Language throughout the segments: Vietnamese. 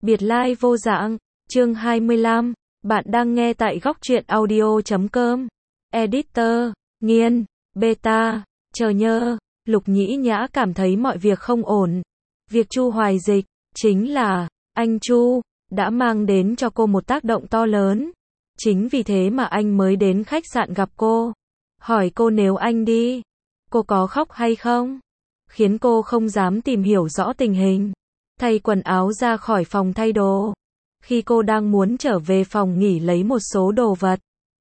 Biệt lai vô dạng, chương 25, bạn đang nghe tại góc truyện audio.com. Editor, Nghiên, Beta, chờ nhơ, Lục Nhĩ Nhã cảm thấy mọi việc không ổn. Việc Chu Hoài Dịch, chính là, anh Chu, đã mang đến cho cô một tác động to lớn. Chính vì thế mà anh mới đến khách sạn gặp cô. Hỏi cô nếu anh đi, cô có khóc hay không? Khiến cô không dám tìm hiểu rõ tình hình. Thay quần áo ra khỏi phòng thay đồ. Khi cô đang muốn trở về phòng nghỉ lấy một số đồ vật,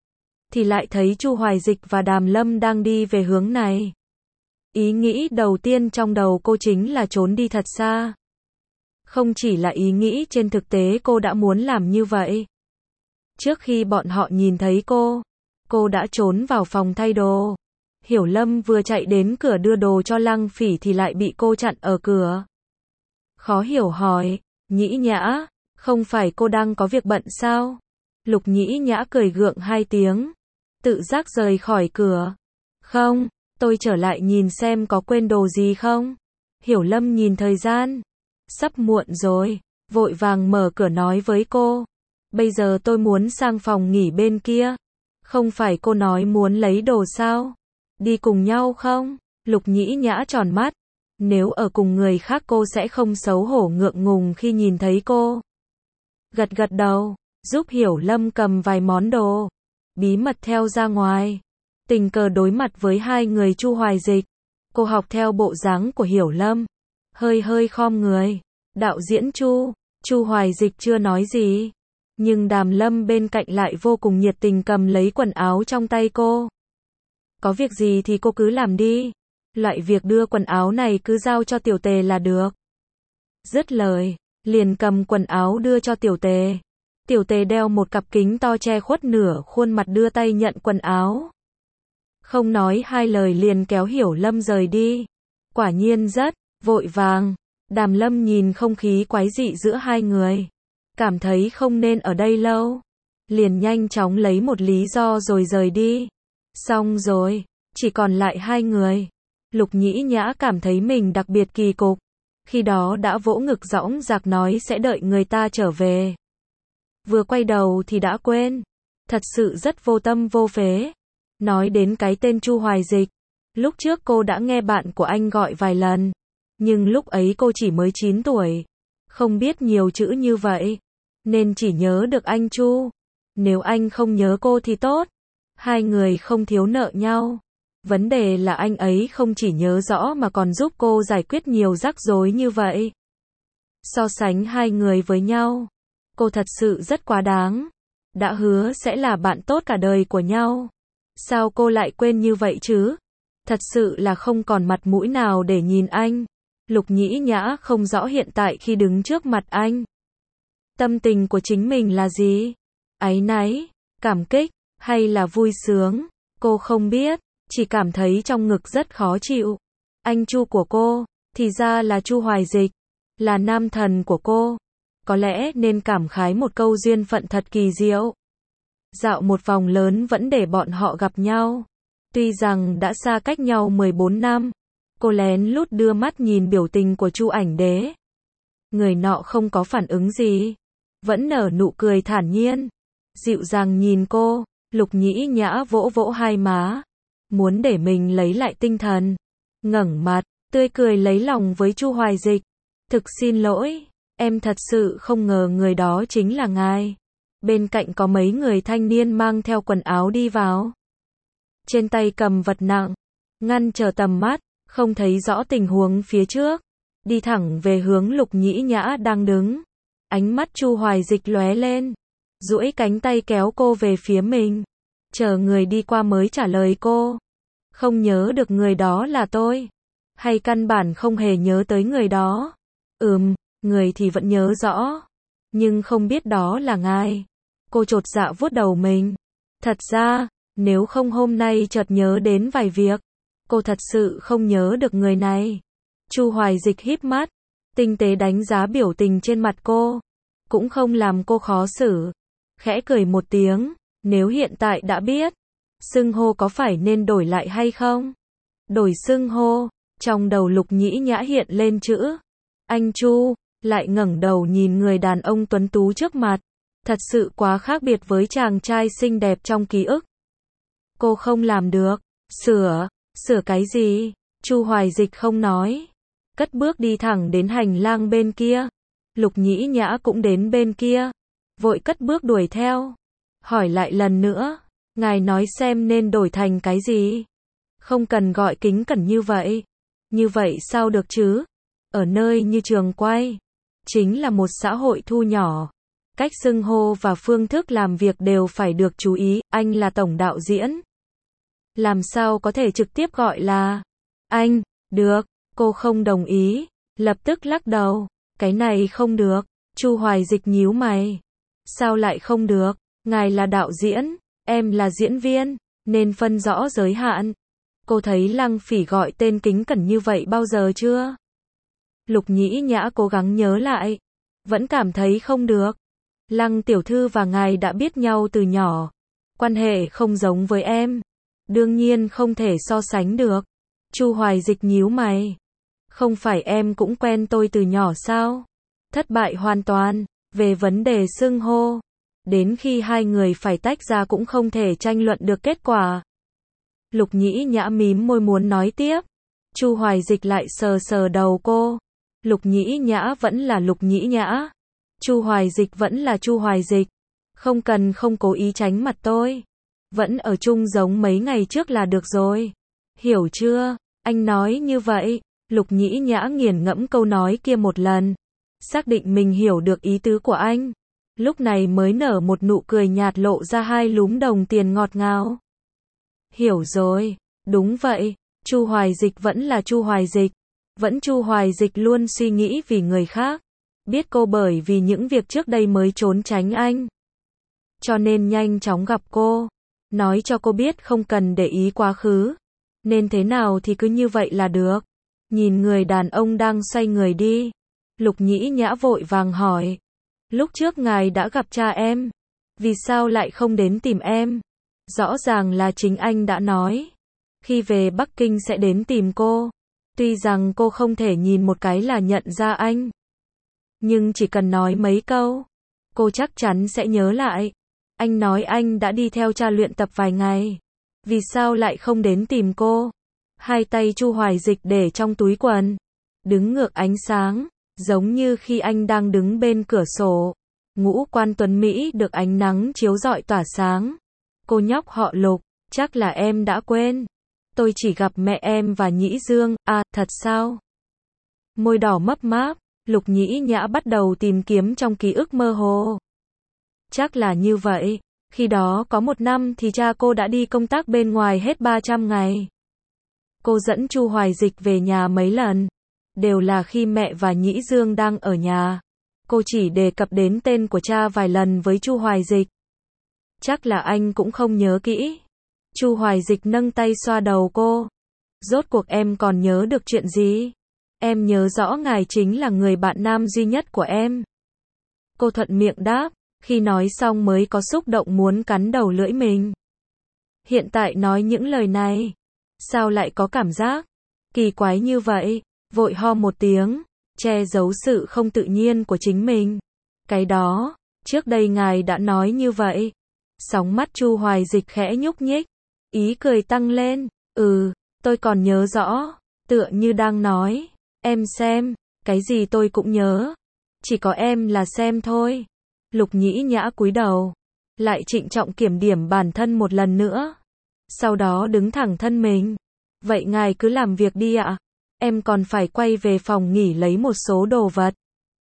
thì lại thấy Chu Hoài Dịch và Đàm Lâm đang đi về hướng này. Ý nghĩ đầu tiên trong đầu cô chính là trốn đi thật xa. Không chỉ là ý nghĩ, trên thực tế cô đã muốn làm như vậy. Trước khi bọn họ nhìn thấy cô đã trốn vào phòng thay đồ. Hiểu Lâm vừa chạy đến cửa đưa đồ cho Lăng Phỉ thì lại bị cô chặn ở cửa. Khó hiểu hỏi, Nhĩ Nhã, không phải cô đang có việc bận sao? Lục Nhĩ Nhã cười gượng hai tiếng, tự giác rời khỏi cửa. Không, tôi trở lại nhìn xem có quên đồ gì không. Hiểu Lâm nhìn thời gian, sắp muộn rồi, vội vàng mở cửa nói với cô. Bây giờ tôi muốn sang phòng nghỉ bên kia. Không phải cô nói muốn lấy đồ sao? Đi cùng nhau không? Lục Nhĩ Nhã tròn mắt. Nếu ở cùng người khác cô sẽ không xấu hổ ngượng ngùng khi nhìn thấy cô. Gật gật đầu, giúp Hiểu Lâm cầm vài món đồ, bí mật theo ra ngoài. Tình cờ đối mặt với hai người Chu Hoài Dịch, cô học theo bộ dáng của Hiểu Lâm, hơi khom người. Đạo diễn Chu Hoài Dịch chưa nói gì, nhưng Đàm Lâm bên cạnh lại vô cùng nhiệt tình cầm lấy quần áo trong tay cô. Có việc gì thì cô cứ làm đi. Loại việc đưa quần áo này cứ giao cho Tiểu Tề là được. Dứt lời, liền cầm quần áo đưa cho Tiểu Tề. Tiểu Tề đeo một cặp kính to che khuất nửa khuôn mặt đưa tay nhận quần áo. Không nói hai lời liền kéo Hiểu Lâm rời đi. Quả nhiên rất vội vàng. Đàm Lâm nhìn không khí quái dị giữa hai người, cảm thấy không nên ở đây lâu. Liền nhanh chóng lấy một lý do rồi rời đi. Xong rồi, chỉ còn lại hai người. Lục Nhĩ Nhã cảm thấy mình đặc biệt kỳ cục. Khi đó đã vỗ ngực dõng dạc nói sẽ đợi người ta trở về. Vừa quay đầu thì đã quên. Thật sự rất vô tâm vô phế. Nói đến cái tên Chu Hoài Dịch, lúc trước cô đã nghe bạn của anh gọi vài lần. Nhưng lúc ấy cô chỉ mới 9 tuổi. Không biết nhiều chữ như vậy. Nên chỉ nhớ được anh Chu. Nếu anh không nhớ cô thì tốt. Hai người không thiếu nợ nhau. Vấn đề là anh ấy không chỉ nhớ rõ mà còn giúp cô giải quyết nhiều rắc rối như vậy. So sánh hai người với nhau, cô thật sự rất quá đáng. Đã hứa sẽ là bạn tốt cả đời của nhau. Sao cô lại quên như vậy chứ? Thật sự là không còn mặt mũi nào để nhìn anh. Lục Nhĩ Nhã không rõ hiện tại khi đứng trước mặt anh, tâm tình của chính mình là gì? Áy náy, cảm kích, hay là vui sướng? Cô không biết. Chỉ cảm thấy trong ngực rất khó chịu. Anh Chu của cô, thì ra là Chu Hoài Dịch, là nam thần của cô. Có lẽ nên cảm khái một câu duyên phận thật kỳ diệu. Dạo một vòng lớn vẫn để bọn họ gặp nhau. Tuy rằng đã xa cách nhau 14 năm, cô lén lút đưa mắt nhìn biểu tình của Chu Ảnh Đế. Người nọ không có phản ứng gì, vẫn nở nụ cười thản nhiên, dịu dàng nhìn cô. Lục Nhĩ Nhã vỗ vỗ hai má, muốn để mình lấy lại tinh thần. Ngẩng mặt, tươi cười lấy lòng với Chu Hoài Dịch. Thực xin lỗi, em thật sự không ngờ người đó chính là ngài. Bên cạnh có mấy người thanh niên mang theo quần áo đi vào. Trên tay cầm vật nặng, ngăn trở tầm mắt, không thấy rõ tình huống phía trước. Đi thẳng về hướng Lục Nhĩ Nhã đang đứng. Ánh mắt Chu Hoài Dịch lóe lên, duỗi cánh tay kéo cô về phía mình. Chờ người đi qua mới trả lời cô. Không nhớ được người đó là tôi. Hay căn bản không hề nhớ tới người đó. Người thì vẫn nhớ rõ. Nhưng không biết đó là ngài. Cô chột dạ vuốt đầu mình. Thật ra, nếu không hôm nay chợt nhớ đến vài việc, cô thật sự không nhớ được người này. Chu Hoài Dịch híp mắt, tinh tế đánh giá biểu tình trên mặt cô. Cũng không làm cô khó xử. Khẽ cười một tiếng. Nếu hiện tại đã biết, xưng hô có phải nên đổi lại hay không? Đổi xưng hô, trong đầu Lục Nhĩ Nhã hiện lên chữ anh Chu, lại ngẩng đầu nhìn người đàn ông tuấn tú trước mặt. Thật sự quá khác biệt với chàng trai xinh đẹp trong ký ức. Cô không làm được. Sửa cái gì? Chu Hoài Dịch không nói. Cất bước đi thẳng đến hành lang bên kia. Lục Nhĩ Nhã cũng đến bên kia. Vội cất bước đuổi theo. Hỏi lại lần nữa. Ngài nói xem nên đổi thành cái gì? Không cần gọi kính cẩn như vậy. Như vậy sao được chứ? Ở nơi như trường quay. Chính là một xã hội thu nhỏ. Cách xưng hô và phương thức làm việc đều phải được chú ý. Anh là tổng đạo diễn. Làm sao có thể trực tiếp gọi là anh? Được. Cô không đồng ý. Lập tức lắc đầu. Cái này không được. Chu Hoài Dịch nhíu mày. Sao lại không được? Ngài là đạo diễn, em là diễn viên, nên phân rõ giới hạn. Cô thấy Lăng Phỉ gọi tên kính cẩn như vậy bao giờ chưa? Lục Nhĩ Nhã cố gắng nhớ lại. Vẫn cảm thấy không được. Lăng tiểu thư và ngài đã biết nhau từ nhỏ. Quan hệ không giống với em. Đương nhiên không thể so sánh được. Chu Hoài Dịch nhíu mày. Không phải em cũng quen tôi từ nhỏ sao? Thất bại hoàn toàn. Về vấn đề xưng hô. Đến khi hai người phải tách ra cũng không thể tranh luận được kết quả. Lục Nhĩ Nhã mím môi muốn nói tiếp. Chu Hoài Dịch lại sờ sờ đầu cô. Lục Nhĩ Nhã vẫn là Lục Nhĩ Nhã. Chu Hoài Dịch vẫn là Chu Hoài Dịch. Không cố ý tránh mặt tôi. Vẫn ở chung giống mấy ngày trước là được rồi. Hiểu chưa? Anh nói như vậy. Lục Nhĩ Nhã nghiền ngẫm câu nói kia một lần. Xác định mình hiểu được ý tứ của anh. Lúc này mới nở một nụ cười nhạt lộ ra hai lúm đồng tiền ngọt ngào. Hiểu rồi. Đúng vậy. Chu Hoài Dịch vẫn là Chu Hoài Dịch. Vẫn Chu Hoài Dịch luôn suy nghĩ vì người khác. Biết cô bởi vì những việc trước đây mới trốn tránh anh. Cho nên nhanh chóng gặp cô. Nói cho cô biết không cần để ý quá khứ. Nên thế nào thì cứ như vậy là được. Nhìn người đàn ông đang xoay người đi. Lục Nhĩ Nhã vội vàng hỏi. Lúc trước ngài đã gặp cha em. Vì sao lại không đến tìm em? Rõ ràng là chính anh đã nói. Khi về Bắc Kinh sẽ đến tìm cô. Tuy rằng cô không thể nhìn một cái là nhận ra anh. Nhưng chỉ cần nói mấy câu. Cô chắc chắn sẽ nhớ lại. Anh nói anh đã đi theo cha luyện tập vài ngày. Vì sao lại không đến tìm cô? Hai tay Chu Hoài Dịch để trong túi quần. Đứng ngược ánh sáng. Giống như khi anh đang đứng bên cửa sổ. Ngũ quan tuấn Mỹ được ánh nắng chiếu rọi tỏa sáng. Cô nhóc họ Lục, chắc là em đã quên. Tôi chỉ gặp mẹ em và Nhĩ Dương. À, thật sao? Môi đỏ mấp máp, Lục Nhĩ Nhã bắt đầu tìm kiếm trong ký ức mơ hồ. Chắc là như vậy. Khi đó có một năm thì cha cô đã đi công tác bên ngoài hết 300 ngày. Cô dẫn Chu Hoài Dịch về nhà mấy lần. Đều là khi mẹ và Nhĩ Dương đang ở nhà. Cô chỉ đề cập đến tên của cha vài lần với Chu Hoài Dịch. Chắc là anh cũng không nhớ kỹ. Chu Hoài Dịch nâng tay xoa đầu cô. Rốt cuộc em còn nhớ được chuyện gì? Em nhớ rõ ngài chính là người bạn nam duy nhất của em. Cô thuận miệng đáp, khi nói xong mới có xúc động muốn cắn đầu lưỡi mình. Hiện tại nói những lời này, sao lại có cảm giác kỳ quái như vậy? Vội ho một tiếng, che giấu sự không tự nhiên của chính mình. Cái đó, trước đây ngài đã nói như vậy. Sóng mắt Chu Hoài Dịch khẽ nhúc nhích, ý cười tăng lên. Tôi còn nhớ rõ, tựa như đang nói, em xem, cái gì tôi cũng nhớ. Chỉ có em là xem thôi. Lục Nhĩ Nhã cúi đầu, lại trịnh trọng kiểm điểm bản thân một lần nữa. Sau đó đứng thẳng thân mình. Vậy ngài cứ làm việc đi ạ. Em còn phải quay về phòng nghỉ lấy một số đồ vật.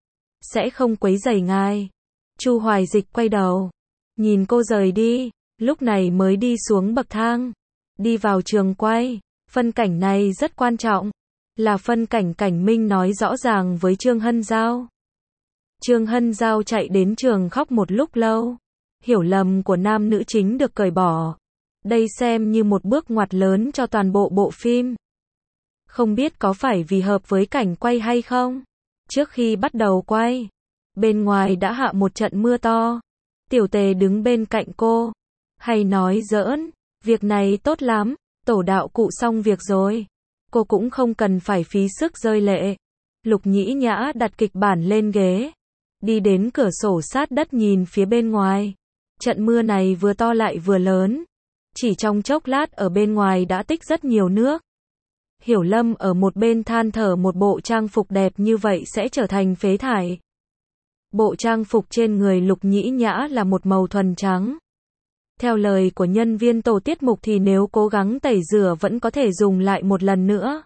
Sẽ không quấy rầy ngài. Chu Hoài Dịch quay đầu, nhìn cô rời đi, lúc này mới đi xuống bậc thang, đi vào trường quay. Phân cảnh này rất quan trọng, là phân cảnh Cảnh Minh nói rõ ràng với Trương Hân Giao. Trương Hân Giao chạy đến trường khóc một lúc lâu. Hiểu lầm của nam nữ chính được cởi bỏ. Đây xem như một bước ngoặt lớn cho toàn bộ bộ phim. Không biết có phải vì hợp với cảnh quay hay không? Trước khi bắt đầu quay, bên ngoài đã hạ một trận mưa to. Tiểu Tề đứng bên cạnh cô, hay nói giỡn, việc này tốt lắm, tổ đạo cụ xong việc rồi. Cô cũng không cần phải phí sức rơi lệ. Lục Nhĩ Nhã đặt kịch bản lên ghế, đi đến cửa sổ sát đất nhìn phía bên ngoài. Trận mưa này vừa to lại vừa lớn. Chỉ trong chốc lát ở bên ngoài đã tích rất nhiều nước. Hiểu Lâm ở một bên than thở một bộ trang phục đẹp như vậy sẽ trở thành phế thải. Bộ trang phục trên người Lục Nhĩ Nhã là một màu thuần trắng. Theo lời của nhân viên tổ tiết mục thì nếu cố gắng tẩy rửa vẫn có thể dùng lại một lần nữa.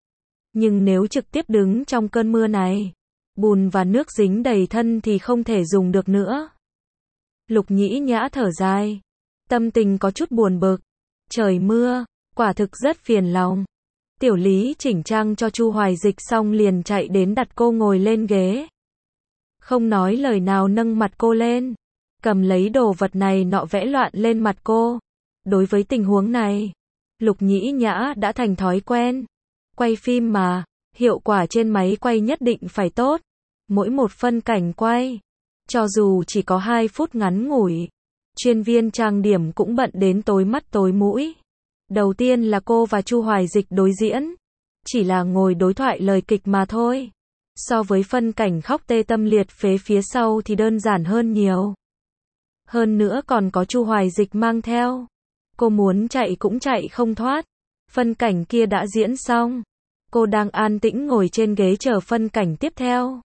Nhưng nếu trực tiếp đứng trong cơn mưa này, bùn và nước dính đầy thân thì không thể dùng được nữa. Lục Nhĩ Nhã thở dài, tâm tình có chút buồn bực. Trời mưa, quả thực rất phiền lòng. Tiểu Lý chỉnh trang cho Chu Hoài Dịch xong liền chạy đến đặt cô ngồi lên ghế. Không nói lời nào nâng mặt cô lên, cầm lấy đồ vật này nọ vẽ loạn lên mặt cô. Đối với tình huống này, Lục Nhĩ Nhã đã thành thói quen. Quay phim mà, hiệu quả trên máy quay nhất định phải tốt. Mỗi một phân cảnh quay, cho dù chỉ có 2 phút ngắn ngủi, chuyên viên trang điểm cũng bận đến tối mắt tối mũi. Đầu tiên là cô và Chu Hoài Dịch đối diễn, chỉ là ngồi đối thoại lời kịch mà thôi. So với phân cảnh khóc tê tâm liệt phế phía sau thì đơn giản hơn nhiều. Hơn nữa còn có Chu Hoài Dịch mang theo. Cô muốn chạy cũng chạy không thoát. Phân cảnh kia đã diễn xong. Cô đang an tĩnh ngồi trên ghế chờ phân cảnh tiếp theo.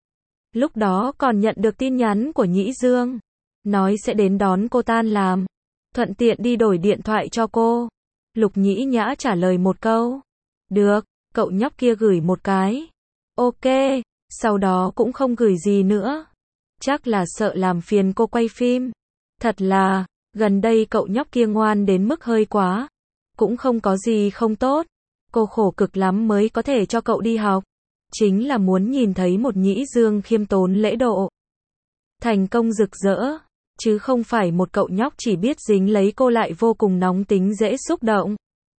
Lúc đó còn nhận được tin nhắn của Nhĩ Dương. Nói sẽ đến đón cô tan làm. Thuận tiện đi đổi điện thoại cho cô. Lục Nhĩ Nhã trả lời một câu. Được, cậu nhóc kia gửi một cái. Ok, sau đó cũng không gửi gì nữa. Chắc là sợ làm phiền cô quay phim. Thật là, gần đây cậu nhóc kia ngoan đến mức hơi quá. Cũng không có gì không tốt. Cô khổ cực lắm mới có thể cho cậu đi học. Chính là muốn nhìn thấy một Nhĩ Dương khiêm tốn lễ độ. Thành công rực rỡ. Chứ không phải một cậu nhóc chỉ biết dính lấy cô lại vô cùng nóng tính dễ xúc động.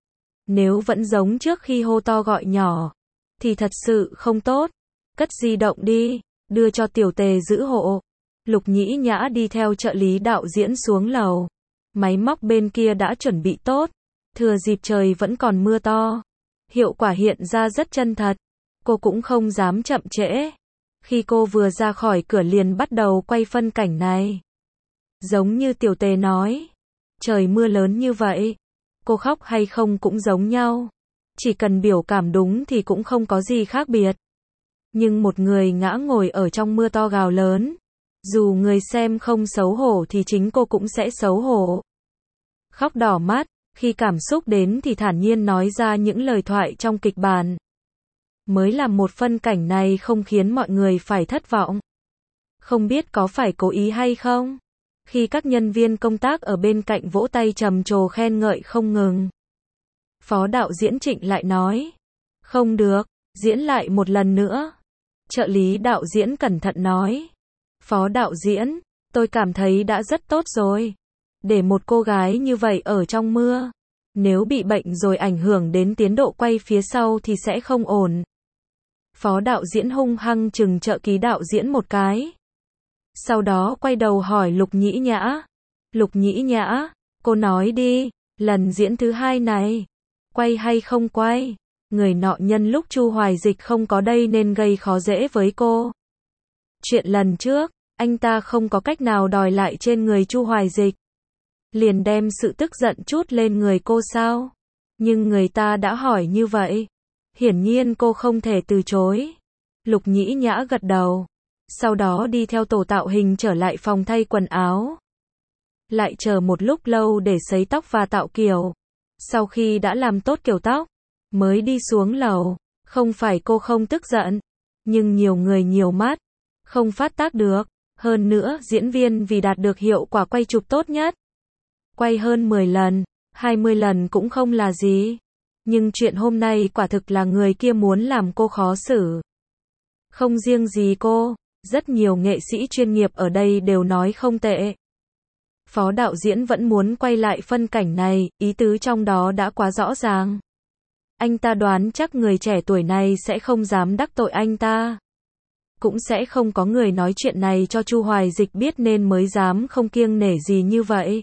Nếu vẫn giống trước khi hô to gọi nhỏ, thì thật sự không tốt. Cất di động đi, đưa cho Tiểu Tề giữ hộ. Lục Nhĩ Nhã đi theo trợ lý đạo diễn xuống lầu. Máy móc bên kia đã chuẩn bị tốt. Thừa dịp trời vẫn còn mưa to. Hiệu quả hiện ra rất chân thật. Cô cũng không dám chậm trễ. Khi cô vừa ra khỏi cửa liền bắt đầu quay phân cảnh này. Giống như Tiểu Tề nói. Trời mưa lớn như vậy. Cô khóc hay không cũng giống nhau. Chỉ cần biểu cảm đúng thì cũng không có gì khác biệt. Nhưng một người ngã ngồi ở trong mưa to gào lớn. Dù người xem không xấu hổ thì chính cô cũng sẽ xấu hổ. Khóc đỏ mắt, khi cảm xúc đến thì thản nhiên nói ra những lời thoại trong kịch bản. Mới làm một phân cảnh này không khiến mọi người phải thất vọng. Không biết có phải cố ý hay không? Khi các nhân viên công tác ở bên cạnh vỗ tay trầm trồ khen ngợi không ngừng. Phó đạo diễn Trịnh lại nói. Không được, diễn lại một lần nữa. Trợ lý đạo diễn cẩn thận nói. Phó đạo diễn, tôi cảm thấy đã rất tốt rồi. Để một cô gái như vậy ở trong mưa. Nếu bị bệnh rồi ảnh hưởng đến tiến độ quay phía sau thì sẽ không ổn. Phó đạo diễn hung hăng chừng trợ lý đạo diễn một cái. Sau đó quay đầu hỏi Lục Nhĩ Nhã. Lục Nhĩ Nhã, cô nói đi, lần diễn thứ 2 này, quay hay không quay? Người nọ nhân lúc Chu Hoài Dịch không có đây nên gây khó dễ với cô. Chuyện lần trước, anh ta không có cách nào đòi lại trên người Chu Hoài Dịch. Liền đem sự tức giận trút lên người cô sao? Nhưng người ta đã hỏi như vậy. Hiển nhiên cô không thể từ chối. Lục Nhĩ Nhã gật đầu. Sau đó đi theo tổ tạo hình trở lại phòng thay quần áo. Lại chờ một lúc lâu để sấy tóc và tạo kiểu. Sau khi đã làm tốt kiểu tóc, mới đi xuống lầu. Không phải cô không tức giận, nhưng nhiều người nhiều mắt, không phát tác được. Hơn nữa diễn viên vì đạt được hiệu quả quay chụp tốt nhất. Quay hơn 10 lần, 20 lần cũng không là gì. Nhưng chuyện hôm nay quả thực là người kia muốn làm cô khó xử. Không riêng gì cô, rất nhiều nghệ sĩ chuyên nghiệp ở đây đều nói không tệ. Phó đạo diễn vẫn muốn quay lại phân cảnh này, ý tứ trong đó đã quá rõ ràng. Anh ta đoán chắc người trẻ tuổi này sẽ không dám đắc tội anh ta. Cũng sẽ không có người nói chuyện này cho Chu Hoài Dịch biết nên mới dám không kiêng nể gì như vậy.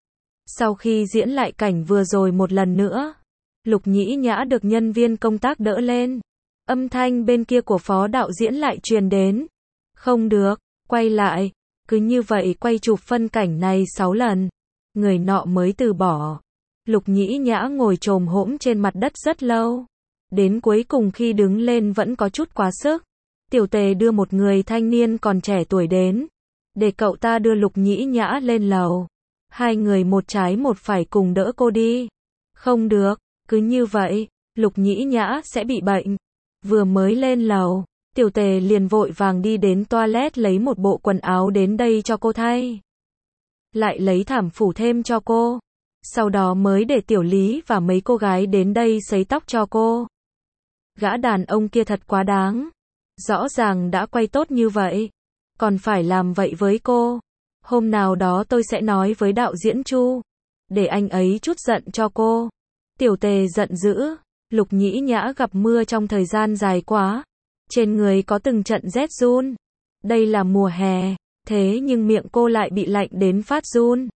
Sau khi diễn lại cảnh vừa rồi một lần nữa, Lục Nhĩ Nhã được nhân viên công tác đỡ lên. Âm thanh bên kia của phó đạo diễn lại truyền đến. Không được, quay lại. Cứ như vậy quay chụp phân cảnh này 6 lần. Người nọ mới từ bỏ. Lục Nhĩ Nhã ngồi chồm hổm trên mặt đất rất lâu. Đến cuối cùng khi đứng lên vẫn có chút quá sức. Tiểu Tề đưa một người thanh niên còn trẻ tuổi đến. Để cậu ta đưa Lục Nhĩ Nhã lên lầu. Hai người một trái một phải cùng đỡ cô đi. Không được, cứ như vậy, Lục Nhĩ Nhã sẽ bị bệnh. Vừa mới lên lầu, Tiểu Tề liền vội vàng đi đến toilet lấy một bộ quần áo đến đây cho cô thay. Lại lấy thảm phủ thêm cho cô. Sau đó mới để Tiểu Lý và mấy cô gái đến đây sấy tóc cho cô. Gã đàn ông kia thật quá đáng. Rõ ràng đã quay tốt như vậy. Còn phải làm vậy với cô. Hôm nào đó tôi sẽ nói với đạo diễn Chu. Để anh ấy chút giận cho cô. Tiểu Tề giận dữ. Lục Nhĩ Nhã gặp mưa trong thời gian dài quá. Trên người có từng trận rét run. Đây là mùa hè. Thế nhưng miệng cô lại bị lạnh đến phát run.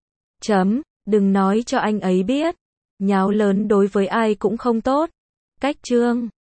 Đừng nói cho anh ấy biết. Nháo lớn đối với ai cũng không tốt. Cách chương